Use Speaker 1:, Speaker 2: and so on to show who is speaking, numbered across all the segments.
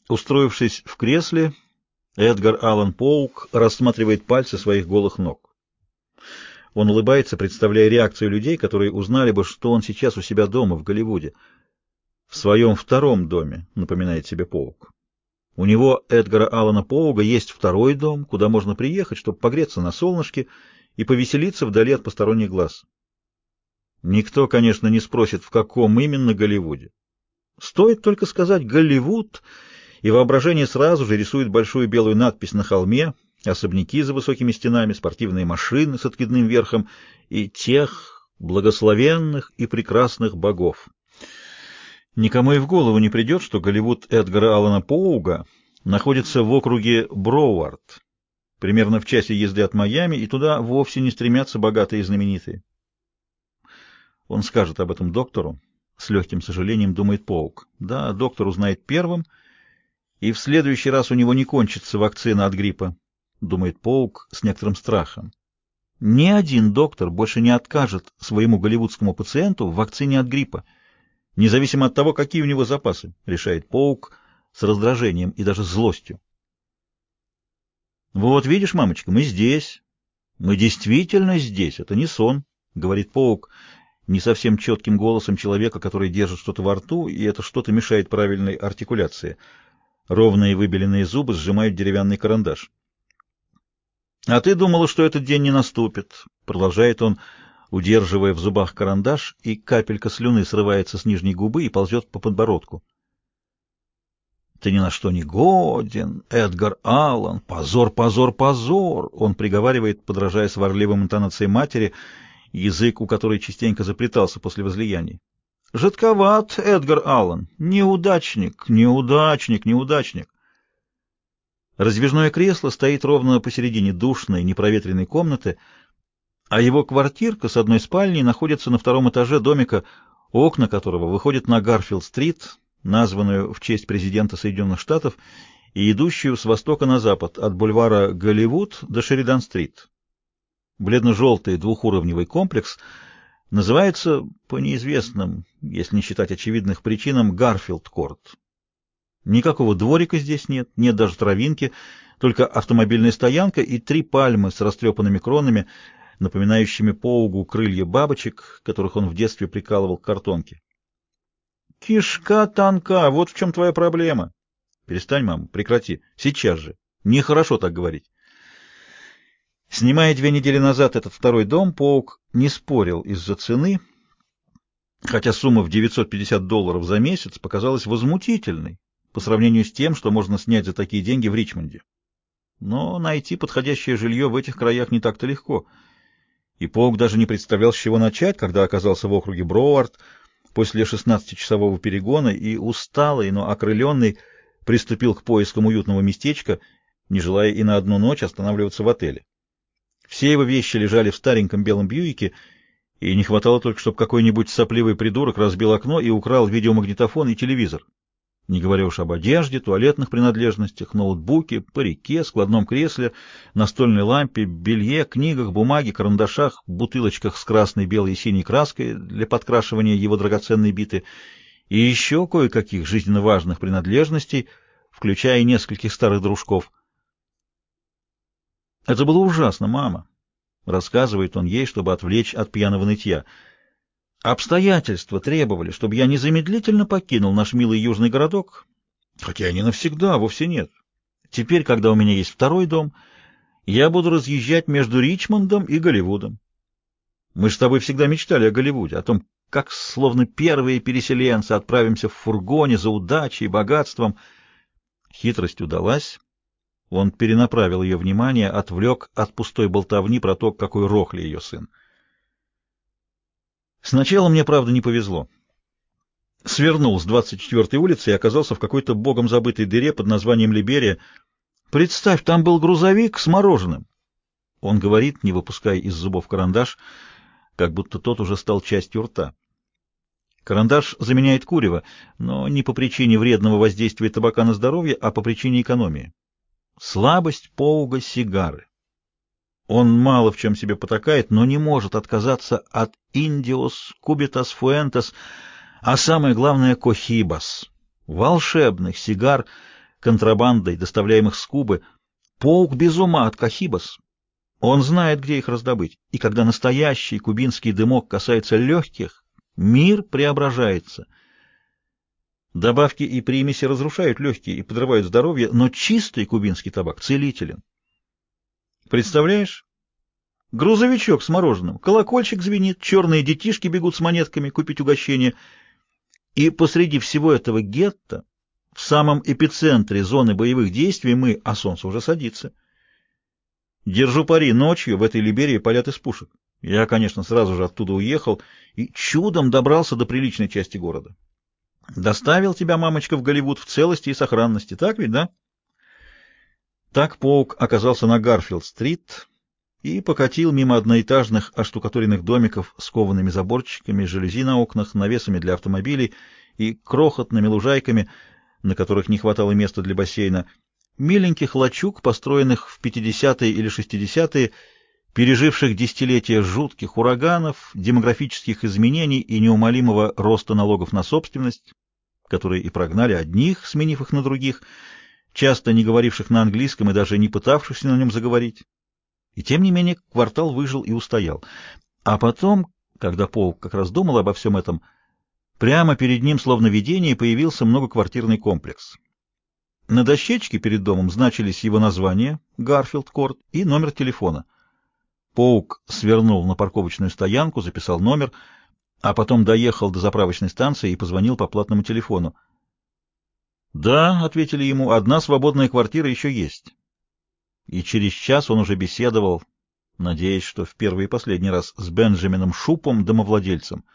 Speaker 1: Устроившись в кресле, Эдгар Аллан Поук рассматривает пальцы своих голых ног. Он улыбается, представляя реакцию людей, которые узнали бы, что он сейчас у себя дома в Голливуде. В своем втором доме, напоминает себе Поук. У него, Эдгара Аллана Поуга, есть второй дом, куда можно приехать, чтобы погреться на солнышке и повеселиться вдали от посторонних глаз. Никто, конечно, не спросит, в каком именно Голливуде. Стоит только сказать «Голливуд», и воображение сразу же рисует большую белую надпись на холме, особняки за высокими стенами, спортивные машины с откидным верхом и тех благословенных и прекрасных богов. Никому и в голову не придет, что Голливуд Эдгара Аллана Поуга находится в округе Броуард, примерно в часе езды от Майами, и туда вовсе не стремятся богатые и знаменитые. Он скажет об этом доктору, с легким сожалением думает Поук. Да, доктор узнает первым, и в следующий раз у него не кончится вакцина от гриппа, думает Поук с некоторым страхом. Ни один доктор больше не откажет своему голливудскому пациенту в вакцине от гриппа, независимо от того, какие у него запасы, решает Поук с раздражением и даже злостью. «Вот видишь, мамочка, мы здесь. Мы действительно здесь. Это не сон», — говорит Поук не совсем четким голосом человека, который держит что-то во рту, и это что-то мешает правильной артикуляции. Ровные выбеленные зубы сжимают деревянный карандаш. «А ты думала, что этот день не наступит», — продолжает он, удерживая в зубах карандаш, и капелька слюны срывается с нижней губы и ползет по подбородку. «Ты ни на что не годен, Эдгар Аллан, позор, позор, позор!» Он приговаривает, подражая сварливым интонациям матери, язык у которой частенько заплетался после возлияний. «Жидковат, Эдгар Аллан, неудачник, неудачник, неудачник!» Раздвижное кресло стоит ровно посередине душной, непроветренной комнаты, а его квартирка с одной спальней находится на втором этаже домика, окна которого выходят на Гарфилд-стрит, названную в честь президента Соединенных Штатов, и идущую с востока на запад, от бульвара Голливуд до Шеридан-стрит. Бледно-желтый двухуровневый комплекс называется, по неизвестным, если не считать очевидных причинам, Гарфилд-корт. Никакого дворика здесь нет, нет даже травинки, только автомобильная стоянка и 3 пальмы с растрепанными кронами, напоминающими Поугу крылья бабочек, которых он в детстве прикалывал к картонке. «Кишка тонка, вот в чем твоя проблема». «Перестань, мама, прекрати. Сейчас же. Нехорошо так говорить». Снимая 2 недели назад этот второй дом, Поук не спорил из-за цены, хотя сумма в $950 за месяц показалась возмутительной по сравнению с тем, что можно снять за такие деньги в Ричмонде. Но найти подходящее жилье в этих краях не так-то легко. И Поук даже не представлял, с чего начать, когда оказался в округе Броуард после 16-часового перегона и, усталый, но окрыленный, приступил к поискам уютного местечка, не желая и на одну ночь останавливаться в отеле. Все его вещи лежали в стареньком белом Бьюике, и не хватало только, чтобы какой-нибудь сопливый придурок разбил окно и украл видеомагнитофон и телевизор. Не говоря уж об одежде, туалетных принадлежностях, ноутбуке, парике, складном кресле, настольной лампе, белье, книгах, бумаге, карандашах, бутылочках с красной, белой и синей краской для подкрашивания его драгоценной биты и еще кое-каких жизненно важных принадлежностей, включая нескольких старых дружков. «Это было ужасно, мама», — рассказывает он ей, чтобы отвлечь от пьяного нытья. «Обстоятельства требовали, чтобы я незамедлительно покинул наш милый южный городок, хотя и не навсегда, вовсе нет. Теперь, когда у меня есть второй дом, я буду разъезжать между Ричмондом и Голливудом. Мы же с тобой всегда мечтали о Голливуде, о том, как, словно первые переселенцы, отправимся в фургоне за удачей и богатством». Хитрость удалась. Он перенаправил ее внимание, отвлек от пустой болтовни про то, какой рохли ее сын. Сначала мне, правда, не повезло. Свернул с 24-й улицы и оказался в какой-то богом забытой дыре под названием Либерия. Представь, там был грузовик с мороженым. Он говорит, не выпуская из зубов карандаш, как будто тот уже стал частью рта. Карандаш заменяет курево, но не по причине вредного воздействия табака на здоровье, а по причине экономии. Слабость Поуга — сигары. Он мало в чем себе потакает, но не может отказаться от Индиос, Кубитас, Фуэнтес, а самое главное — Кохибас, волшебных сигар, контрабандой, доставляемых с Кубы. Паук без ума от кахибос. Он знает, где их раздобыть. И когда настоящий кубинский дымок касается легких, мир преображается. Добавки и примеси разрушают легкие и подрывают здоровье, но чистый кубинский табак целителен. Представляешь? Грузовичок с мороженым, колокольчик звенит, черные детишки бегут с монетками купить угощение. И посреди всего этого гетто, в самом эпицентре зоны боевых действий мы, а солнце уже садится. Держу пари, ночью в этой Либерии палят из пушек. Я, конечно, сразу же оттуда уехал и чудом добрался до приличной части города. Доставил тебя, мамочка, в Голливуд в целости и сохранности, так ведь, да? Так Паук оказался на Гарфилд-стрит и покатил мимо одноэтажных оштукатуренных домиков с коваными заборчиками, жалюзи на окнах, навесами для автомобилей и крохотными лужайками, на которых не хватало места для бассейна, миленьких лачуг, построенных в 50-е или 60-е, переживших десятилетия жутких ураганов, демографических изменений и неумолимого роста налогов на собственность, которые и прогнали одних, сменив их на других, часто не говоривших на английском и даже не пытавшихся на нем заговорить. И тем не менее квартал выжил и устоял. А потом, когда Паук как раз думал обо всем этом, прямо перед ним, словно видение, появился многоквартирный комплекс. На дощечке перед домом значились его название, Гарфилд-Корт, и номер телефона. Паук свернул на парковочную стоянку, записал номер, а потом доехал до заправочной станции и позвонил по платному телефону. «Да», — ответили ему, — «одна свободная квартира еще есть». И через час он уже беседовал, надеясь, что в первый и последний раз, с Бенджамином Шупом, домовладельцем.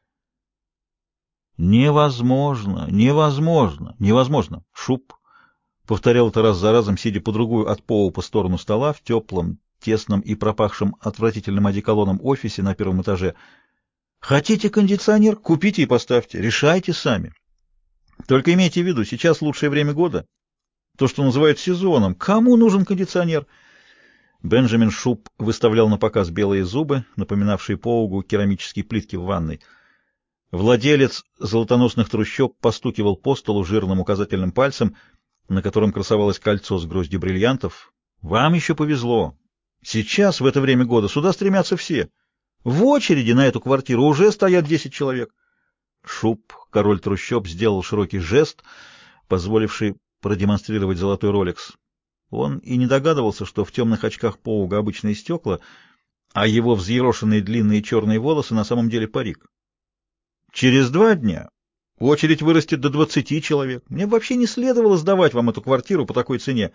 Speaker 1: «Невозможно, невозможно, невозможно!» Шуп повторял это раз за разом, сидя по другую от Поупа сторону стола в теплом, тесном и пропахшем отвратительным одеколоном офисе на первом этаже. «Хотите кондиционер? Купите и поставьте. Решайте сами. Только имейте в виду, сейчас лучшее время года. То, что называют сезоном. Кому нужен кондиционер?» Бенджамин Шуп выставлял на показ белые зубы, напоминавшие Поугу керамические плитки в ванной. Владелец золотоносных трущоб постукивал по столу жирным указательным пальцем, на котором красовалось кольцо с гроздью бриллиантов. «Вам еще повезло. Сейчас, в это время года, сюда стремятся все. В очереди на эту квартиру уже стоят 10 человек». Шуп, король трущоб, сделал широкий жест, позволивший продемонстрировать золотой Ролекс. Он и не догадывался, что в темных очках Поуга обычные стекла, а его взъерошенные длинные черные волосы на самом деле парик. «Через 2 дня очередь вырастет до 20 человек. Мне вообще не следовало сдавать вам эту квартиру по такой цене».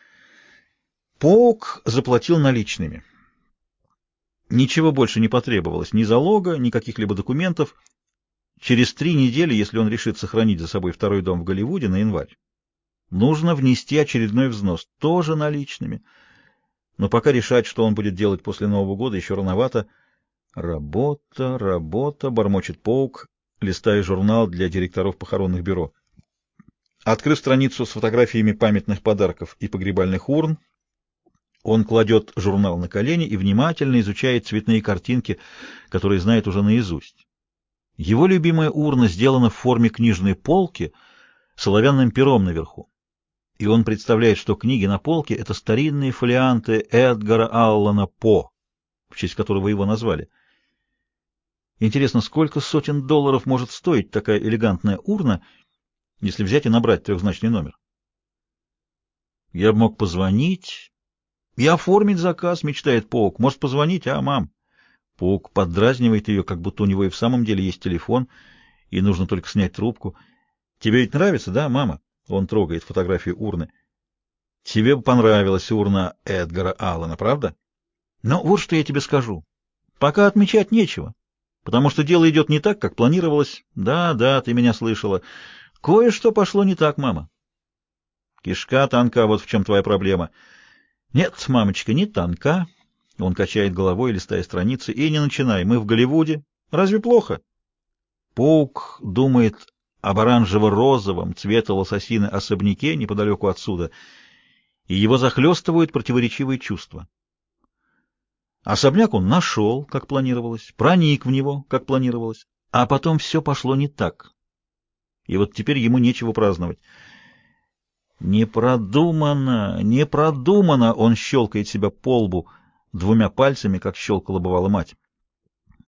Speaker 1: Паук заплатил наличными. Ничего больше не потребовалось, ни залога, ни каких-либо документов. Через 3 недели, если он решит сохранить за собой второй дом в Голливуде на январь, нужно внести очередной взнос, тоже наличными. Но пока решать, что он будет делать после Нового года, еще рановато. Работа, работа, бормочет Паук, листая журнал для директоров похоронных бюро. Открыв страницу с фотографиями памятных подарков и погребальных урн, он кладет журнал на колени и внимательно изучает цветные картинки, которые знает уже наизусть. Его любимая урна сделана в форме книжной полки с оловянным пером наверху. И он представляет, что книги на полке — это старинные фолианты Эдгара Аллана По, в честь которого его назвали. Интересно, сколько сотен долларов может стоить такая элегантная урна, если взять и набрать трехзначный номер? «Я бы мог позвонить и оформить заказ», — мечтает Паук. «Может, позвонить, а, мам?» Паук поддразнивает ее, как будто у него и в самом деле есть телефон, и нужно только снять трубку. «Тебе ведь нравится, да, мама?» Он трогает фотографию урны. «Тебе бы понравилась урна Эдгара Аллана, правда? Но вот что я тебе скажу. Пока отмечать нечего, потому что дело идет не так, как планировалось. Да, да, ты меня слышала. Кое-что пошло не так, мама». «Кишка тонка, вот в чем твоя проблема». «Нет, мамочка, не тонка». Он качает головой, листая страницы. «И не начинай, мы в Голливуде. Разве плохо?» Паук думает об оранжево-розовом цвета лососины особняке неподалеку отсюда, и его захлестывают противоречивые чувства. Особняк он нашел, как планировалось, проник в него, как планировалось, а потом все пошло не так. И вот теперь ему нечего праздновать. Не продумано, не продумано, он щелкает себя по лбу двумя пальцами, как щелкала бывала мать.